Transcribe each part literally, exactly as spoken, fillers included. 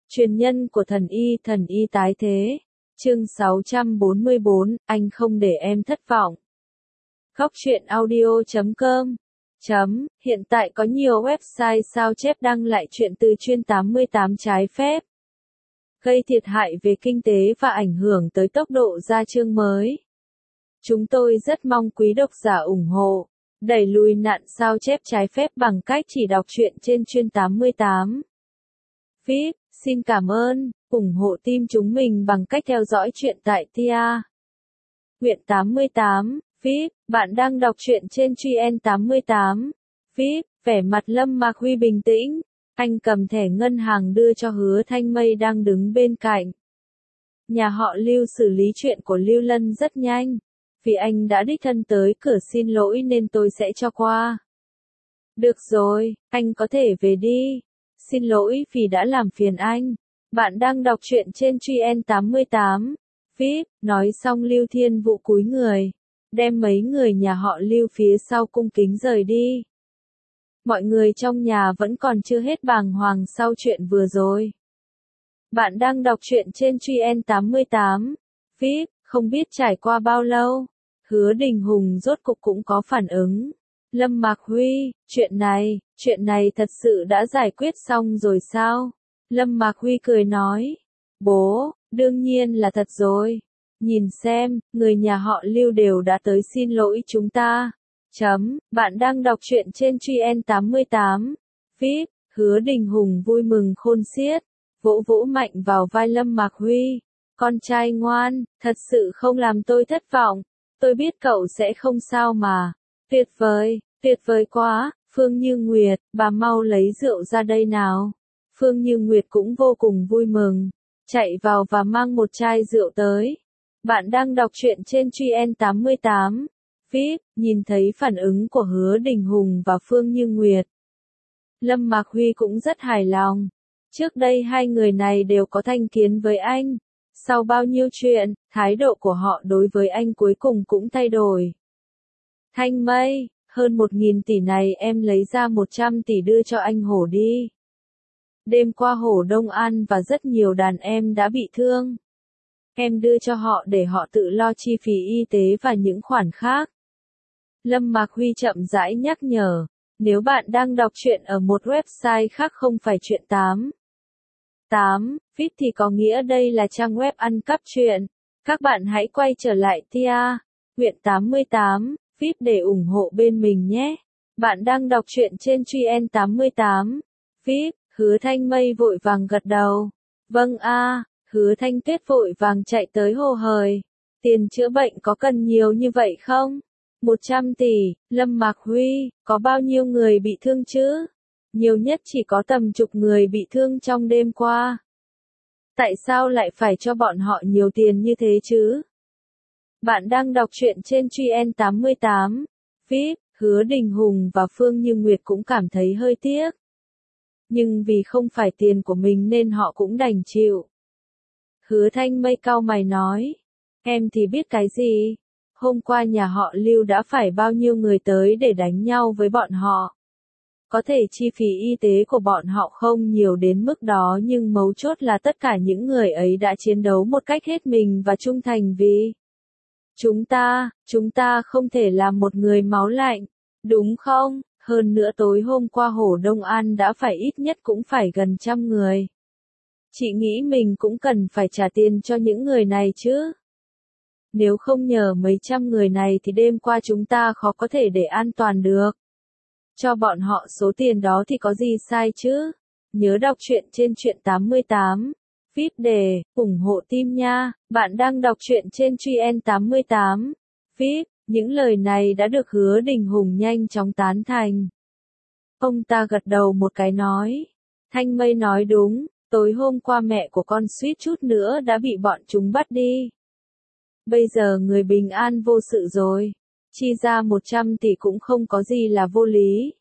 Truyền nhân của thần y, thần y tái thế. Chương sáu trăm bốn mươi bốn, anh không để em thất vọng. Góc truyện audio chấm com chấm, hiện tại có nhiều website sao chép đăng lại chuyện từ chuyên tám mươi tám trái phép, gây thiệt hại về kinh tế và ảnh hưởng tới tốc độ ra chương mới. Chúng tôi rất mong quý độc giả ủng hộ, đẩy lùi nạn sao chép trái phép bằng cách chỉ đọc truyện trên chuyên tám mươi tám. vê i pê, xin cảm ơn, ủng hộ team chúng mình bằng cách theo dõi truyện tại tia. Nguyện tám mươi tám, vê i pê, bạn đang đọc truyện trên chuyên tám mươi tám. vê i pê, vẻ mặt Lâm Mạc Huy bình tĩnh, anh cầm thẻ ngân hàng đưa cho Hứa Thanh Mây đang đứng bên cạnh. Nhà họ Lưu xử lý chuyện của Lưu Lân rất nhanh, vì anh đã đích thân tới cửa xin lỗi nên tôi sẽ cho qua. Được rồi, anh có thể về đi. Xin lỗi vì đã làm phiền anh. Bạn đang đọc truyện trên chuyên tám mươi tám. vê i pê, nói xong Lưu Thiên Vũ cúi người, đem mấy người nhà họ Lưu phía sau cung kính rời đi. Mọi người trong nhà vẫn còn chưa hết bàng hoàng sau chuyện vừa rồi. Bạn đang đọc truyện trên chuyên tám mươi tám. vê i pê, không biết trải qua bao lâu, Hứa Đình Hùng rốt cục cũng có phản ứng. Lâm Mạc Huy, chuyện này, chuyện này thật sự đã giải quyết xong rồi sao? Lâm Mạc Huy cười nói. Bố, đương nhiên là thật rồi. Nhìn xem, người nhà họ Lưu đều đã tới xin lỗi chúng ta. Chấm, bạn đang đọc truyện trên chuyên tám mươi tám. vê i pê, Hứa Đình Hùng vui mừng khôn xiết, vỗ vỗ mạnh vào vai Lâm Mạc Huy. Con trai ngoan, thật sự không làm tôi thất vọng. Tôi biết cậu sẽ không sao mà. Tuyệt vời, tuyệt vời quá, Phương Như Nguyệt, bà mau lấy rượu ra đây nào. Phương Như Nguyệt cũng vô cùng vui mừng, chạy vào và mang một chai rượu tới. Bạn đang đọc truyện trên chuyên tám mươi tám. vê i pê, nhìn thấy phản ứng của Hứa Đình Hùng và Phương Như Nguyệt, Lâm Mạc Huy cũng rất hài lòng. Trước đây hai người này đều có thành kiến với anh. Sau bao nhiêu chuyện, thái độ của họ đối với anh cuối cùng cũng thay đổi. Thanh Mây, hơn một nghìn tỷ này em lấy ra một trăm tỷ đưa cho anh Hổ đi. Đêm qua Hổ Đông An và rất nhiều đàn em đã bị thương. Em đưa cho họ để họ tự lo chi phí y tế và những khoản khác. Lâm Mạc Huy chậm rãi nhắc nhở, nếu bạn đang đọc truyện ở một website khác không phải truyện tám. tám, vê i pê thì có nghĩa đây là trang web ăn cắp truyện. Các bạn hãy quay trở lại tia. Nguyện tám mươi tám, vê i pê để ủng hộ bên mình nhé. Bạn đang đọc truyện trên chuyên tám mươi tám. vê i pê, Hứa Thanh Mây vội vàng gật đầu. Vâng a, à, Hứa Thanh Tuyết vội vàng chạy tới hô hời. Tiền chữa bệnh có cần nhiều như vậy không? một trăm tỷ, Lâm Mạc Huy, có bao nhiêu người bị thương chứ? Nhiều nhất chỉ có tầm chục người bị thương trong đêm qua. Tại sao lại phải cho bọn họ nhiều tiền như thế chứ? Bạn đang đọc truyện trên chuyên tám mươi tám. vê i pê, Hứa Đình Hùng và Phương Như Nguyệt cũng cảm thấy hơi tiếc. Nhưng vì không phải tiền của mình nên họ cũng đành chịu. Hứa Thanh Mây cau mày nói. Em thì biết cái gì? Hôm qua nhà họ Lưu đã phải bao nhiêu người tới để đánh nhau với bọn họ. Có thể chi phí y tế của bọn họ không nhiều đến mức đó nhưng mấu chốt là tất cả những người ấy đã chiến đấu một cách hết mình và trung thành vì chúng ta, chúng ta không thể làm một người máu lạnh, đúng không? Hơn nữa tối hôm qua Hổ Đông An đã phải ít nhất cũng phải gần trăm người. Chị nghĩ mình cũng cần phải trả tiền cho những người này chứ. Nếu không nhờ mấy trăm người này thì đêm qua chúng ta khó có thể để an toàn được. Cho bọn họ số tiền đó thì có gì sai chứ? Nhớ đọc truyện trên truyện tám mươi tám. vê i pê để ủng hộ team nha. Bạn đang đọc truyện trên chuyên tám mươi tám. vê i pê, những lời này đã được Hứa Đình Hùng nhanh chóng tán thành. Ông ta gật đầu một cái nói. Thanh Mây nói đúng, tối hôm qua mẹ của con suýt chút nữa đã bị bọn chúng bắt đi. Bây giờ người bình an vô sự rồi. Chi ra một trăm tỷ cũng không có gì là vô lý.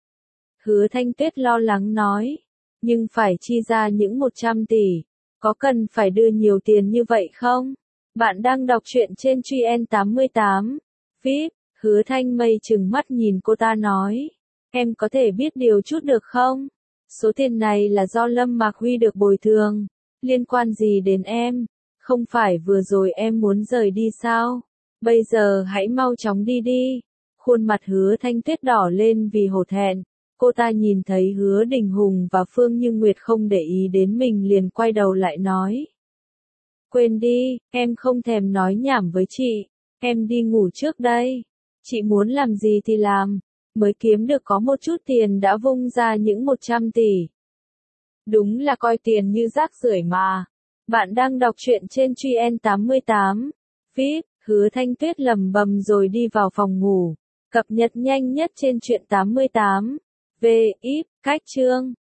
Hứa Thanh Tuyết lo lắng nói. Nhưng phải chi ra những một trăm tỷ. Có cần phải đưa nhiều tiền như vậy không? Bạn đang đọc truyện trên chuyên tám mươi tám. vê i pê, Hứa Thanh Mây trừng mắt nhìn cô ta nói. Em có thể biết điều chút được không? Số tiền này là do Lâm Mạc Huy được bồi thường. Liên quan gì đến em? Không phải vừa rồi em muốn rời đi sao? Bây giờ hãy mau chóng đi đi. Khuôn mặt Hứa Thanh Tuyết đỏ lên vì hổ thẹn. Cô ta nhìn thấy Hứa Đình Hùng và Phương Như Nguyệt không để ý đến mình liền quay đầu lại nói. Quên đi, em không thèm nói nhảm với chị. Em đi ngủ trước đây. Chị muốn làm gì thì làm. Mới kiếm được có một chút tiền đã vung ra những một trăm tỷ. Đúng là coi tiền như rác rưởi mà. Bạn đang đọc truyện trên Truyen tám mươi tám. Feed, Hứa Thanh Tuyết lầm bầm rồi đi vào phòng ngủ. Cập nhật nhanh nhất trên Truyện tám mươi tám. V, ít, cách chương.